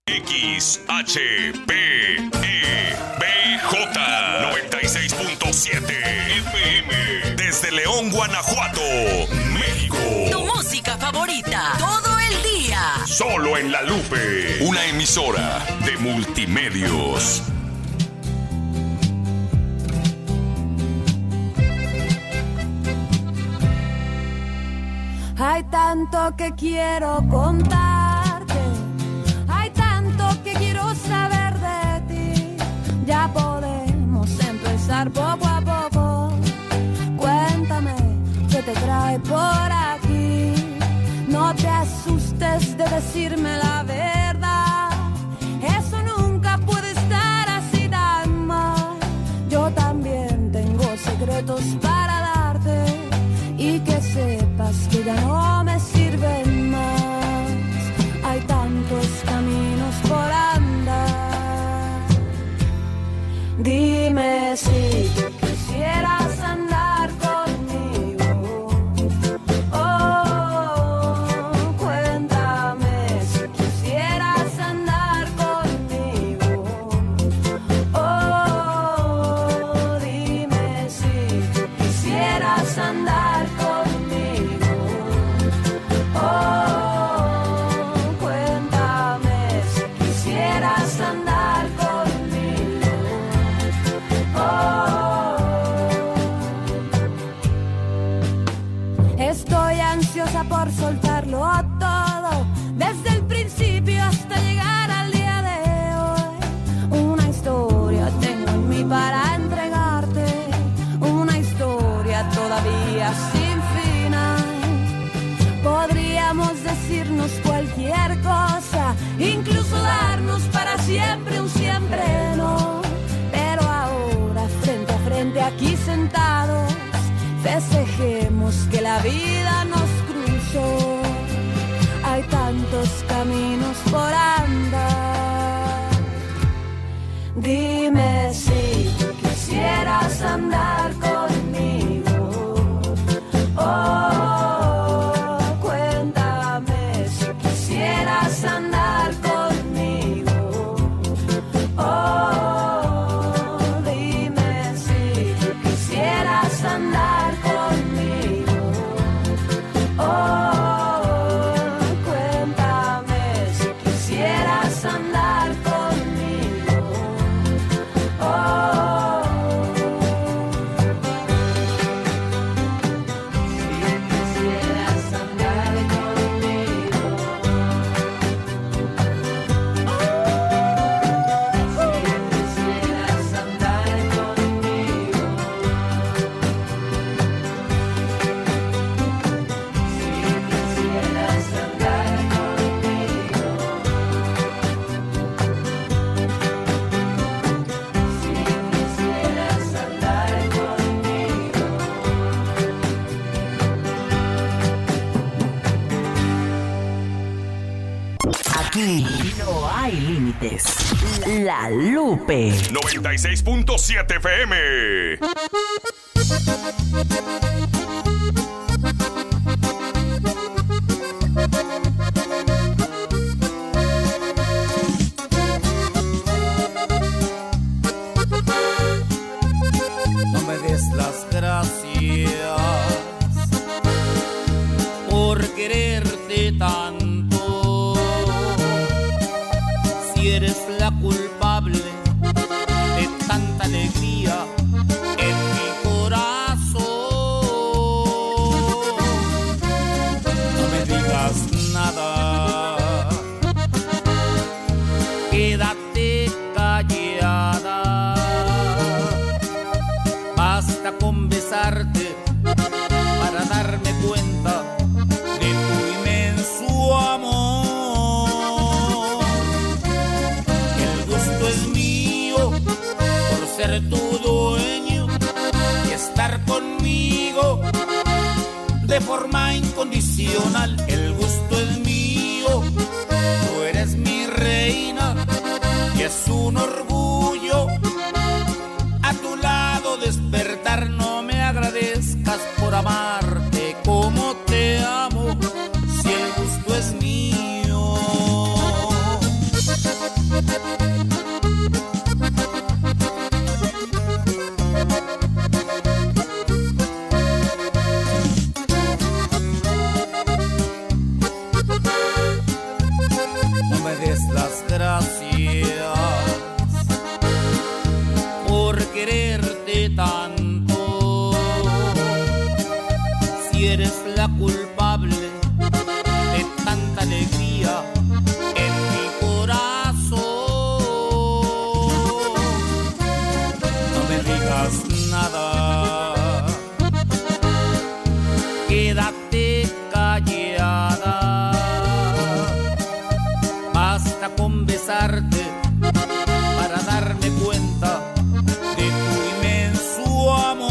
XHPEBJ 96.7 FM desde León, Guanajuato, México. Tu música favorita todo el día. Solo en La Lupe, una emisora de Multimedios. Hay tanto que quiero contarte, hay tanto que quiero saber de ti. Ya podemos empezar poco a poco. Cuéntame qué te trae por aquí. No te asustes de decirme la verdad. Eso nunca puede estar así tan mal. Yo también tengo secretos para darte. Y que sepas que ya no me sirven más. Hay tantos caminos por andar. Dime si tú quisieras andar conmigo. Oh, cuéntame si quisieras andar conmigo. Oh, dime si tú quisieras andar. Por soltarlo todo, desde el principio hasta llegar al día de hoy. Una historia tengo en mí para entregarte, una historia todavía sin final. Podríamos decirnos cualquier cosa, incluso darnos para siempre un siempre no. Pero ahora frente a frente aquí sentados, festejemos que la vida nos cruzó. Hay tantos caminos por andar. Dime si tú quisieras andar conmigo. Oh, cuéntame si quisieras andar conmigo. Oh, dime si tú quisieras andar conmigo. No hay límites. La Lupe 96.7 FM. No me des las gracias por quererte tanto. Eres la culpable de tanta alegría en mi corazón. No me digas nada, quédate callada. Basta con besarte para darme cuenta de tu inmenso amor. Ser tu dueño y estar conmigo de forma incondicional. El gusto es mío, tú eres mi reina y es un orgullo a tu lado despertar. No me agradezcas por amarte como te amo, si el gusto es mío. me des las gracias por quererte tanto. Si eres la culpable de tanta alegría en mi corazón, no me digas nada, quédate callada. Basta con besarte para darme cuenta de tu inmenso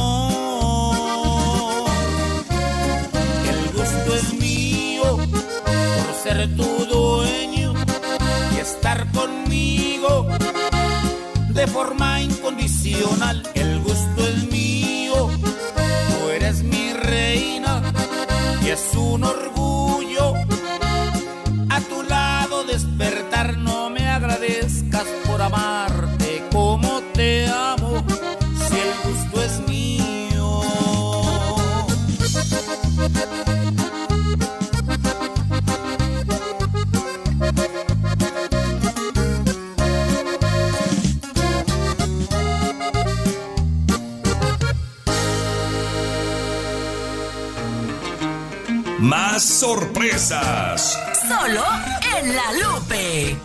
amor. El gusto es mío por ser tu dueño y estar conmigo de forma incondicional. El gusto es mío, tú eres mi reina y es un orgullo a tu lado despertar. No me agradezcas por amarte como te amo, si el gusto es mío. Más sorpresas. Solo en La Lupe.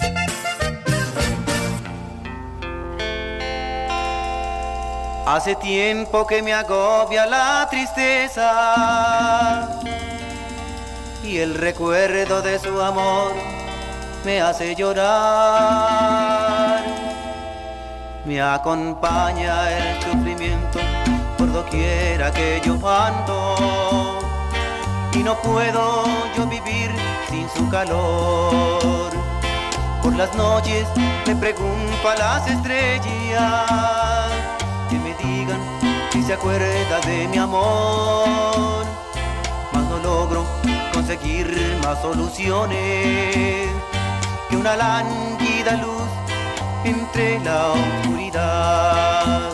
Hace tiempo que me agobia la tristeza y el recuerdo de su amor me hace llorar. Me acompaña el sufrimiento por doquiera que yo ando y no puedo yo vivir sin su calor. Por las noches me pregunto a las estrellas que me digan si se acuerda de mi amor, mas no logro conseguir más soluciones que una lánguida luz entre la oscuridad.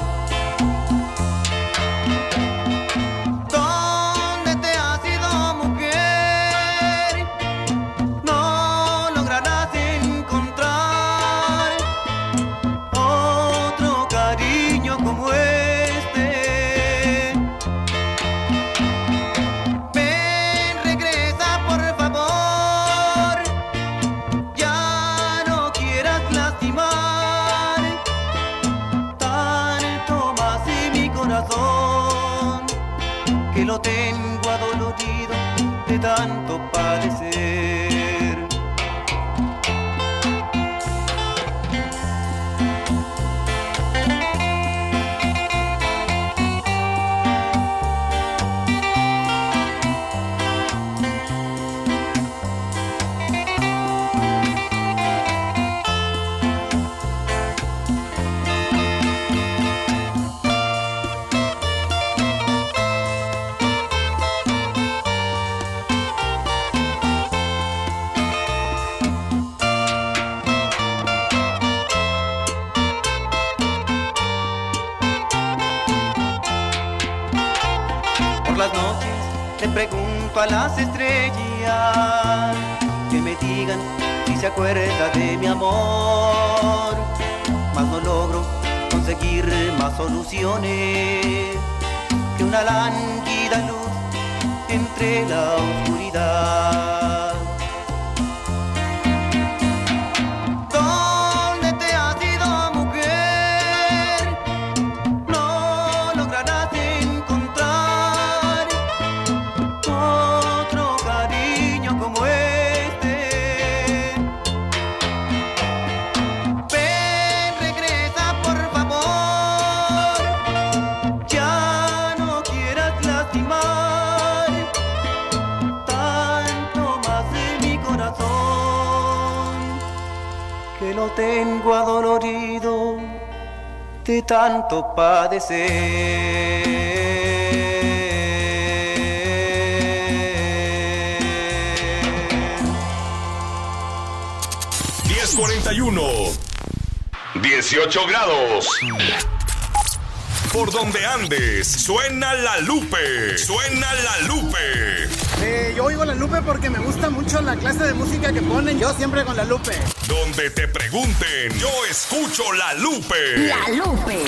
¿Dónde te has ido, mujer? No lograrás encontrar otro cariño como este. Ven, regresa por favor, ya no quieras lastimar tanto más en mi corazón, que lo tengo adolorido de tanto padecer. Por las noches le pregunto a las estrellas que me digan si se acuerda de mi amor, mas no logro conseguir más soluciones que una lánguida luz entre la oscuridad. ¿Dónde te has ido, mujer? No lograrás encontrar otro cariño como este. Ven, regresa por favor, ya no quieras lastimar tanto más en mi corazón, que lo tengo adolorido de tanto padecer. 10:41. 18 grados. Por donde andes, suena La Lupe. Suena La Lupe. Yo oigo La Lupe porque me gusta mucho la clase de música que ponen. Yo siempre con La Lupe. Donde te pregunten, yo escucho La Lupe. La Lupe.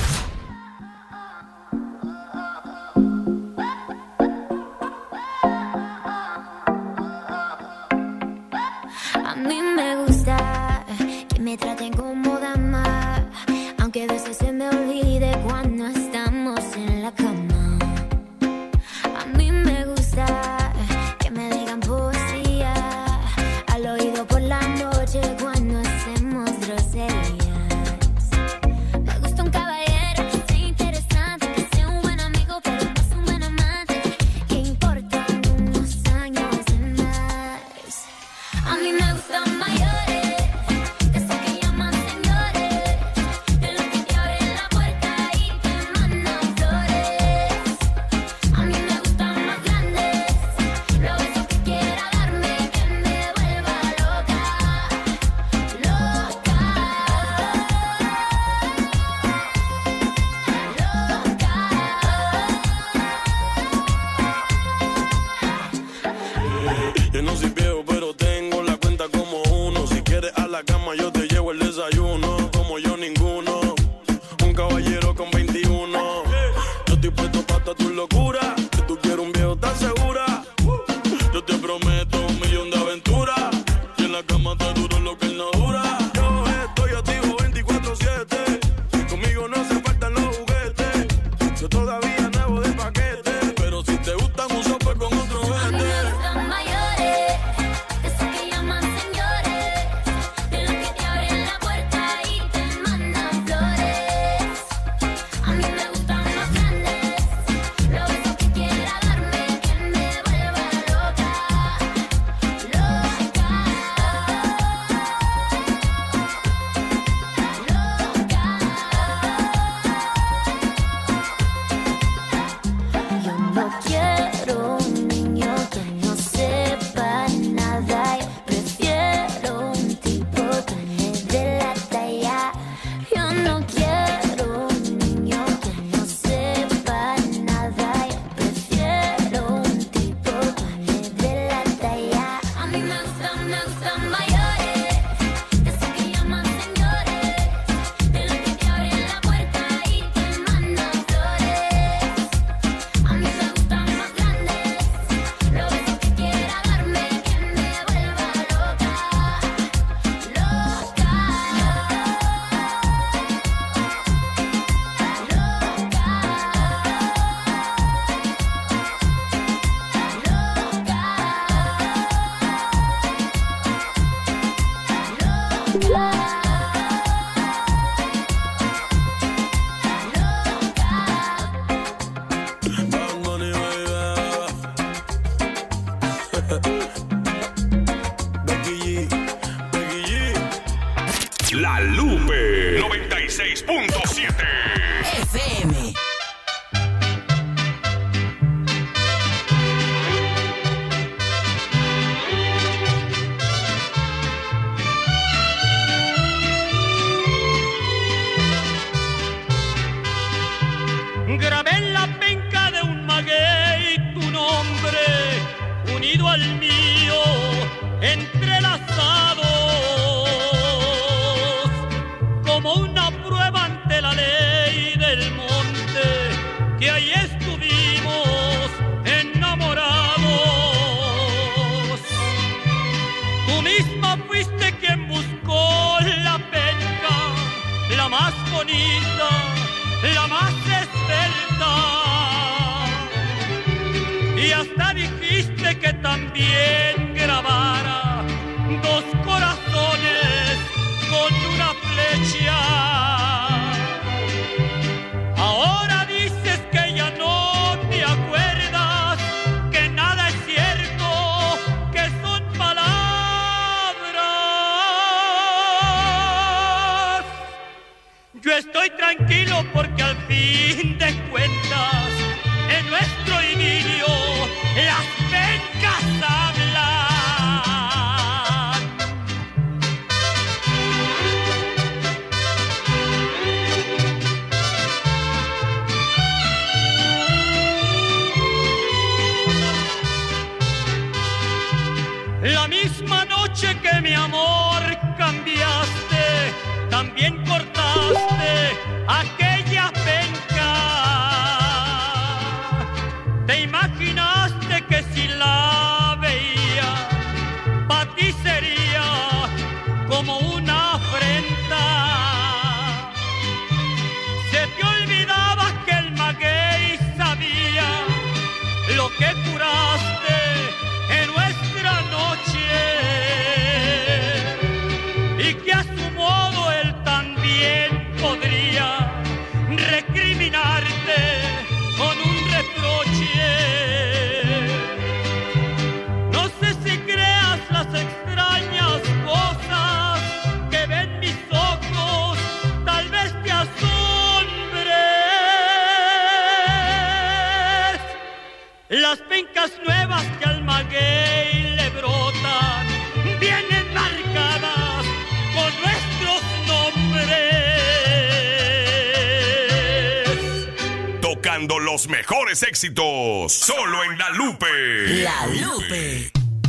A mí me gusta que me traten como dama, aunque a veces se me olvide cuando estamos en la cama. A mí me gusta que me digan poesía al oído por la noche cuando hacemos groserías. Me gusta un caballero que sea interesante, que sea un buen amigo pero no es un buen amante, que importan unos años de más. A mí me gustan mayores, de esos que llaman señores, de los que te abren la puerta y te mandan flores. A mí me gustan más grandes, los besos que quiera darme, que me vuelva loca, loca, Yo no soy viejo, pero tengo la cuenta como uno. Si quieres a la cama, yo te llevo el desayuno. Como yo, ninguno. Un caballero con 21. Yo estoy puesto para toda tu locura. Si tú quieres un viejo, ¿estás segura? Yo te prometo 1.000.000 de aventuras. Y en la cama te duro lo que él no dura. Yo estoy activo 24/7. Conmigo no hace falta los juguetes. Yo todavía nuevo de paquete. Pero si te gustan un sope con otro a mí vete. me gustan mayores, de esos que llaman señores, de los que te abren la puerta y te mandan flores. A mí me gustan más grandes, los besos que quiera darme, que me vuelva loca, loca, Yo no quiero un niño que no sepa nada. Yo prefiero un tipo que me dé la talla. Yo no quiero un niño que no sepa nada. Yo prefiero un tipo que me dé la talla. A mí me gustan mayores, de esos que llaman señores, de los que te abren la puerta y te mandan flores. A mí me gustan más grandes, los besos que quiera darme, que me vuelva loca, loca, Bad Bunny, baby. Becky G. La Lupe 96.7. FM. Grabé en la penca de un maguey tu nombre, unido al mío, entrelazados, como una prueba ante la ley del monte, que ahí estuvimos enamorados. Tú misma fuiste quien buscó la penca, la más bonita, la más esbelta, y hasta dijiste que también grabara dos corazones con una flecha. Ahora dices que ya no te acuerdas, que nada es cierto, que son palabras. Yo estoy tranquilo porque al fin de cuentas, en nuestro idilio, las pencas hablan. como una afrenta. Se te olvidaba que el maguey sabía lo que curaste en nuestra noche y que a su modo él también podría recriminarte con un reproche. No sé si creas las extrañas cosas que ven mis ojos, tal vez te asombres. Las pencas nuevas que al maguey le brotan vienen marcadas con nuestros nombres. Tocando los mejores éxitos, solo en La Lupe. La Lupe.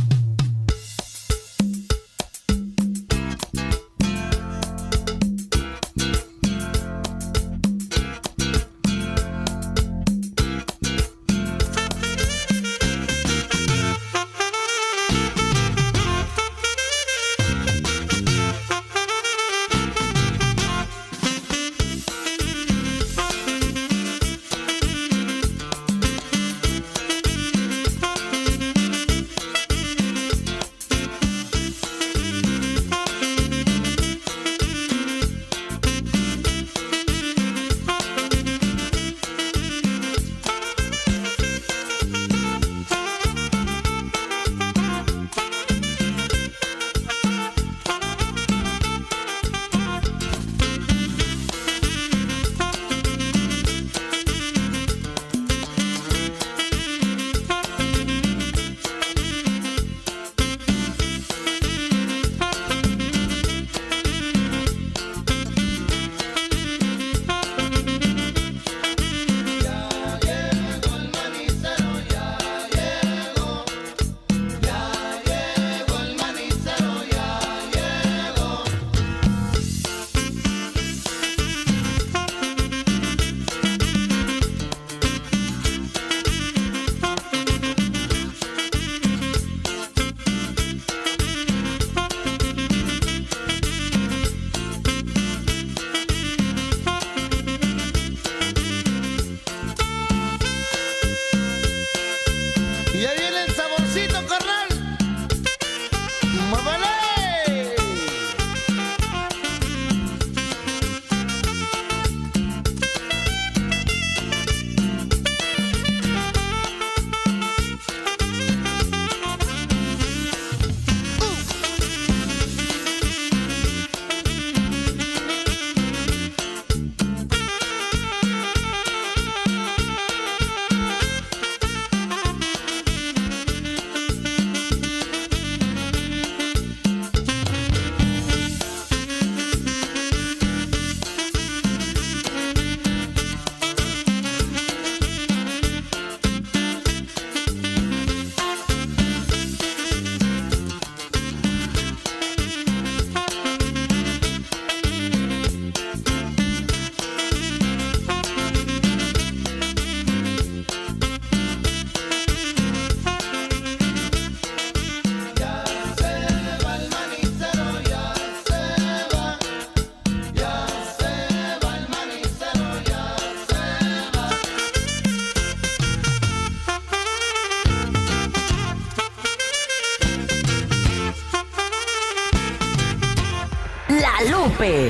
La Lupe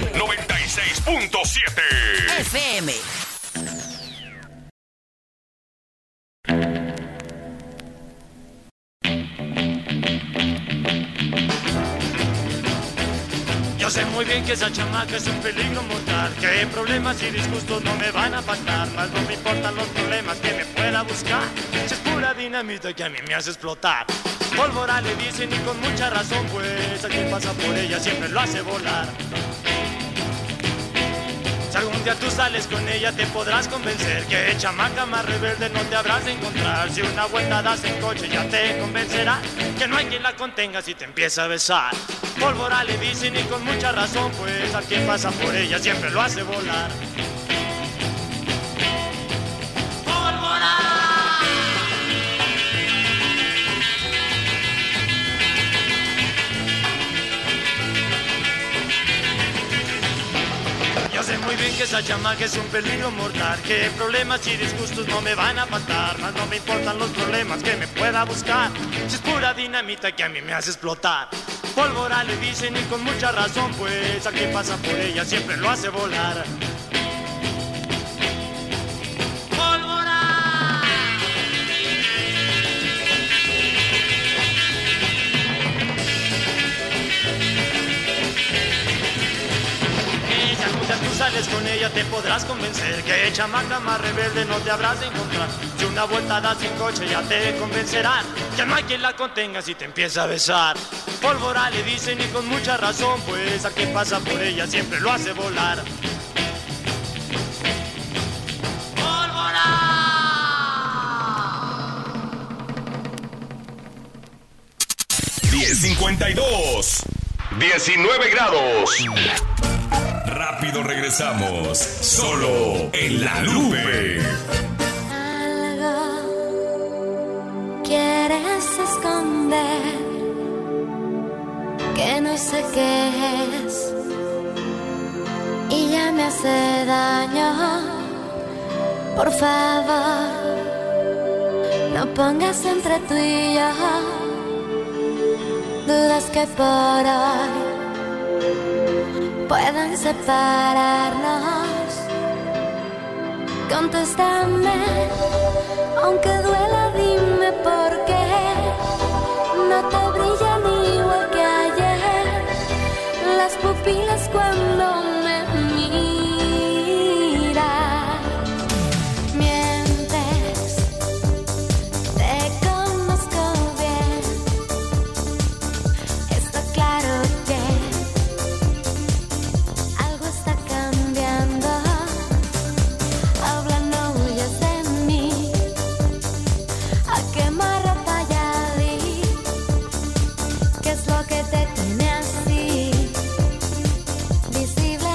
96.7 FM. Yo sé muy bien que esa chamaca es un peligro mortal, que problemas y disgustos no me van a faltar, mas no me importan los problemas que me pueda buscar, si es pura dinamita que a mí me hace explotar. Pólvora le dicen y con mucha razón, pues a quien pasa por ella siempre lo hace volar. Si algún día tú sales con ella te podrás convencer que chamaca más rebelde no te habrás de encontrar. Si una vuelta das en coche ya te convencerá que no hay quien la contenga si te empieza a besar. Pólvora le dicen y con mucha razón, pues a quien pasa por ella siempre lo hace volar. ¡Pólvora! bien que esa chamaca es un peligro mortal, que problemas y disgustos no me van a faltar, más no me importan los problemas que me pueda buscar, si es pura dinamita que a mí me hace explotar. Pólvora le dicen y con mucha razón, pues a quien pasa por ella siempre lo hace volar. Tú sales con ella, te podrás convencer que chamaca más rebelde no te habrás de encontrar. Si una vuelta das sin coche ya te convencerán que no hay quien la contenga si te empieza a besar. Pólvora le dicen y con mucha razón, pues a quien pasa por ella siempre lo hace volar. ¡Pólvora! 10:52. 19 grados. Rápido regresamos. Solo en La Lupe. Algo quieres esconder que no sé qué es y ya me hace daño. Por favor, no pongas entre tú y yo dudas que por hoy puedan separarnos. Contéstame, aunque duela, dime por qué no te brillan igual que ayer las pupilas cuando me miras. Mientes, te conozco bien, está claro que visible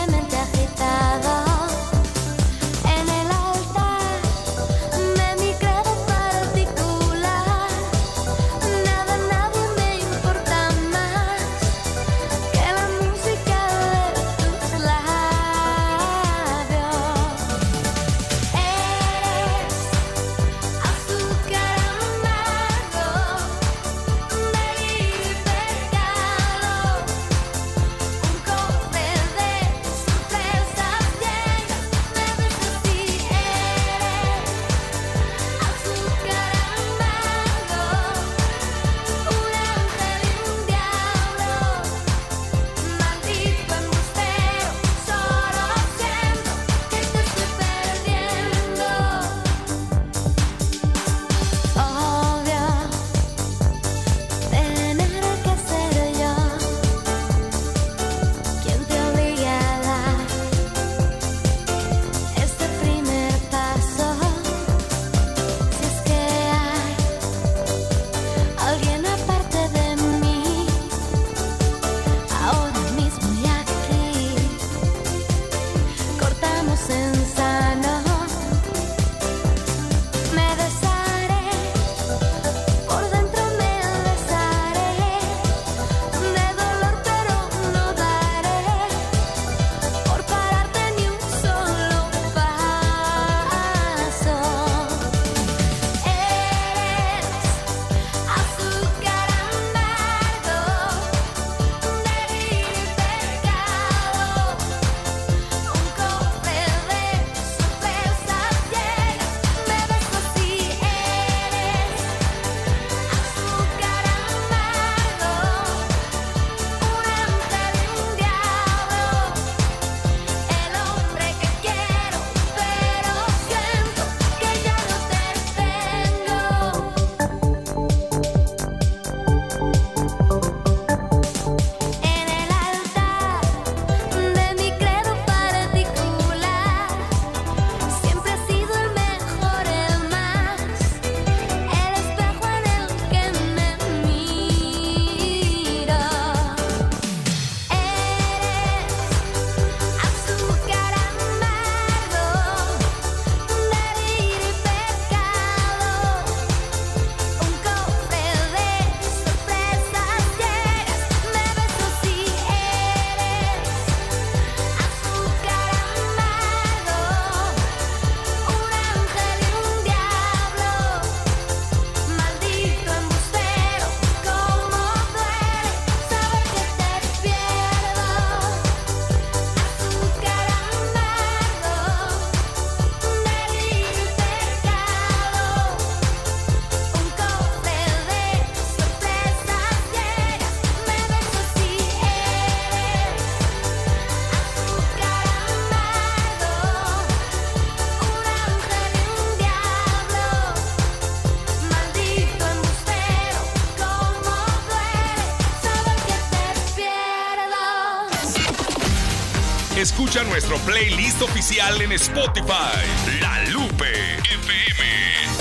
Escucha nuestro playlist oficial en Spotify. La Lupe FM.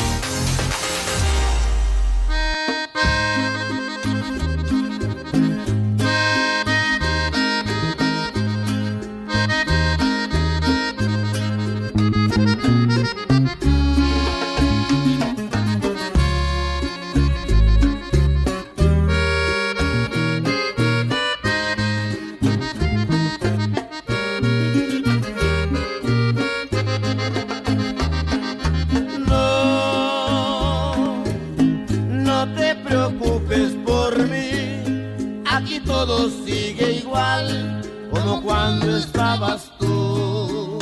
Todo sigue igual como cuando estabas tú.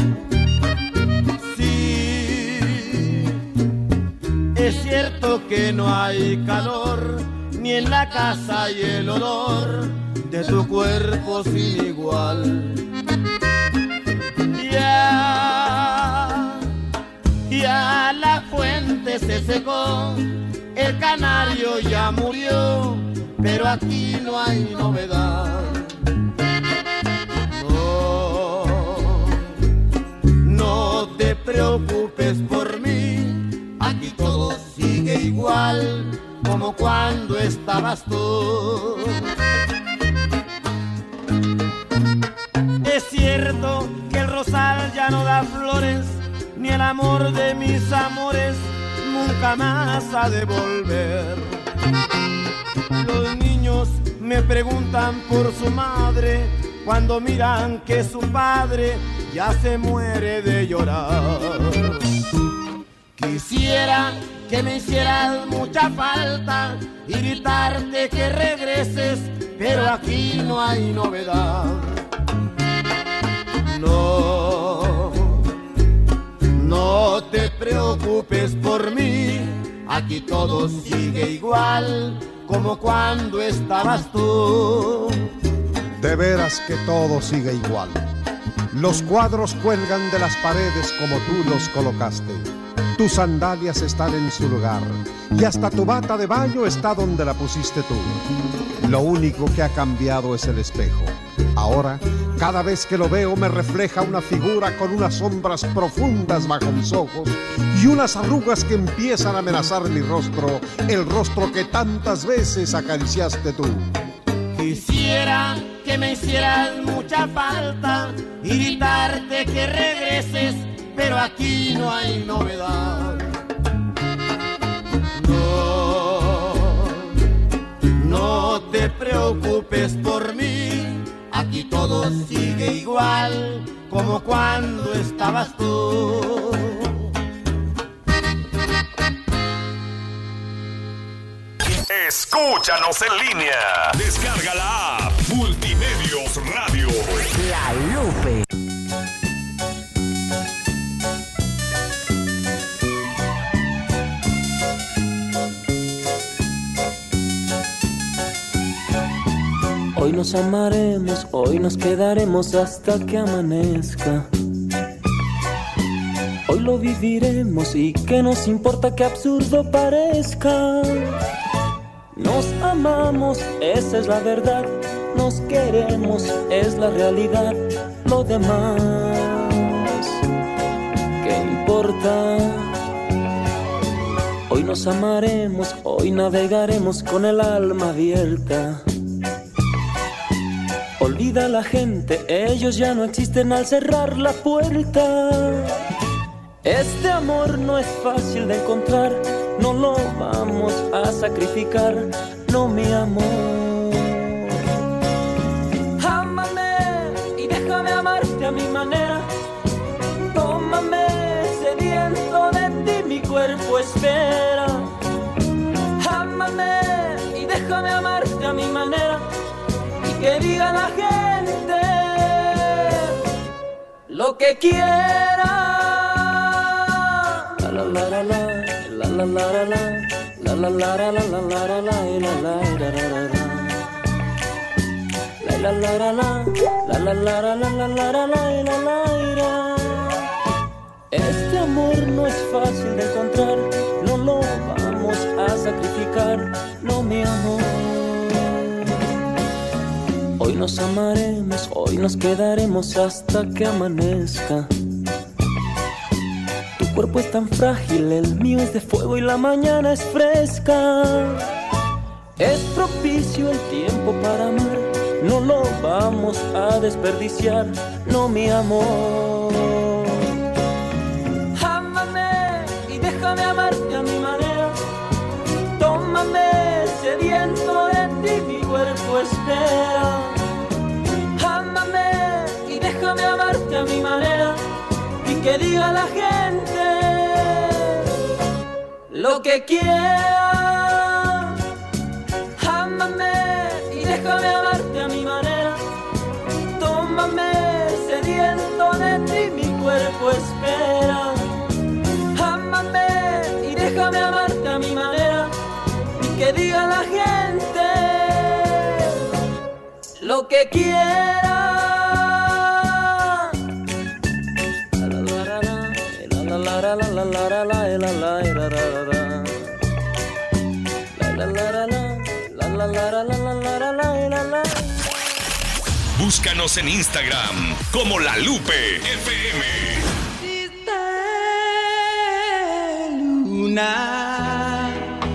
Sí, es cierto que no hay calor, ni en la casa hay el olor de tu cuerpo sin igual. Ya la fuente se secó, el canario ya murió, pero aquí no hay novedad. No te preocupes por mí, aquí todo sigue igual como cuando estabas tú. Es cierto que el rosal ya no da flores, ni el amor de mis amores nunca más ha de volver. Los niños me preguntan por su madre cuando miran que su padre ya se muere de llorar. Quisiera que me hicieras mucha falta y gritarte que regreses, pero aquí no hay novedad. No te preocupes por mí, aquí todo sigue igual como cuando estabas tú. De veras que todo sigue igual. Los cuadros cuelgan de las paredes como tú los colocaste. Tus sandalias están en su lugar y hasta tu bata de baño está donde la pusiste tú. Lo único que ha cambiado es el espejo. Ahora, cada vez que lo veo me refleja una figura con unas sombras profundas bajo mis ojos y unas arrugas que empiezan a amenazar mi rostro, el rostro que tantas veces acariciaste tú. Quisiera que me hicieras mucha falta y gritarte que regreses, pero aquí no hay novedad. No te preocupes por mí, aquí todo sigue igual como cuando estabas tú. Escúchanos en línea. Descarga la app Multimedios Radio. La Lupe. Hoy nos amaremos, hoy nos quedaremos hasta que amanezca. Hoy lo viviremos y que nos importa que absurdo parezca. Nos amamos, esa es la verdad. Nos queremos, es la realidad. Lo demás, ¿qué importa? Hoy nos amaremos, hoy navegaremos con el alma abierta. Olvida a la gente, ellos ya no existen al cerrar la puerta. Este amor no es fácil de encontrar, no lo vamos a sacrificar, no mi amor. Ámame y déjame amarte a mi manera. Tómame sediento de ti, mi cuerpo espera. Ámame y déjame amarte a mi manera. Que diga la gente lo que quiera. La la la la la la la la la la la la la la la la la la la. Este amor no es fácil de encontrar, no lo vamos a sacrificar, no mi amor. Hoy nos amaremos, hoy nos quedaremos hasta que amanezca. Tu cuerpo es tan frágil, el mío es de fuego y la mañana es fresca. Es propicio el tiempo para amar, no lo vamos a desperdiciar, no mi amor. Ámame y déjame amarte a mi manera. Tómame sediento de ti, mi cuerpo espera. Ámame y déjame amarte a mi manera. Y que diga la gente lo que quiera. Ámame y déjame amarte a mi manera. Tómame sediento de ti, mi cuerpo espera. Ámame y déjame amarte a mi manera. Y que diga la gente lo que quiera. Búscanos en Instagram como La Lupe FM. Luna,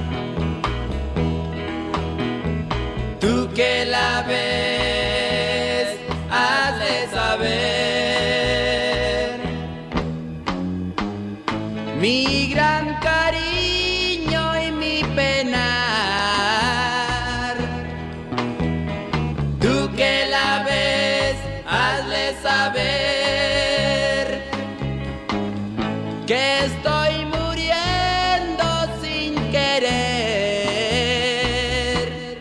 tú que la ves, hazle saber mi gran cariño y mi penar. Tú que la ves, hazle saber que estoy muriendo sin querer.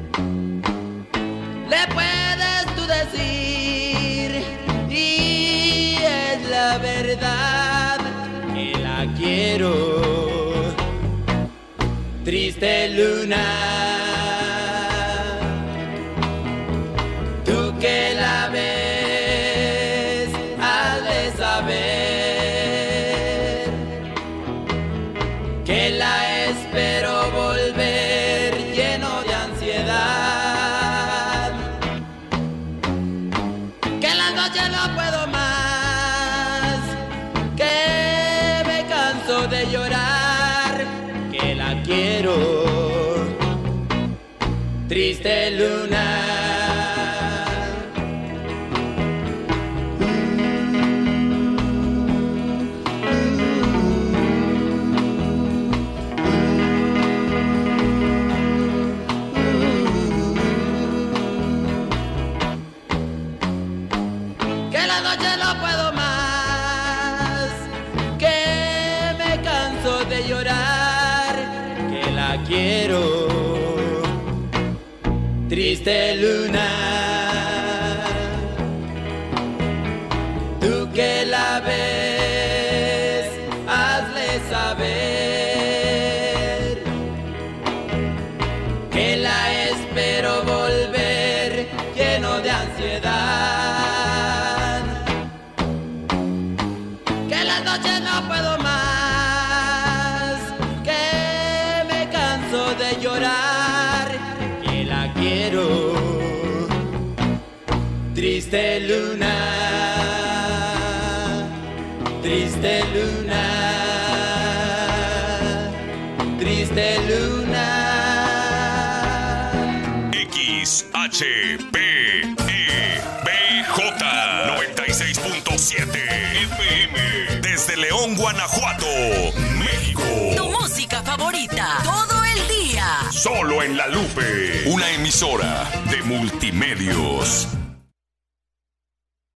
Le puedes tú decir, y es la verdad, que la quiero. Triste luna, tú que la ves, hazle saber que la espero volver lleno de ansiedad, que la noche no puedo más, que me canso de llorar, que la quiero. Triste luna, que la noche no puedo más, que me canso de llorar, que la quiero. Triste luna, tú que la ves, hazle saber que la espero volver lleno de ansiedad, que la noche no puedo más, que me canso de llorar, que la quiero. Triste luna, triste luna, triste luna. XHPEBJ 96.7 FM desde León, Guanajuato, México. Tu música favorita todo el día. Solo en La Lupe, una emisora de Multimedios.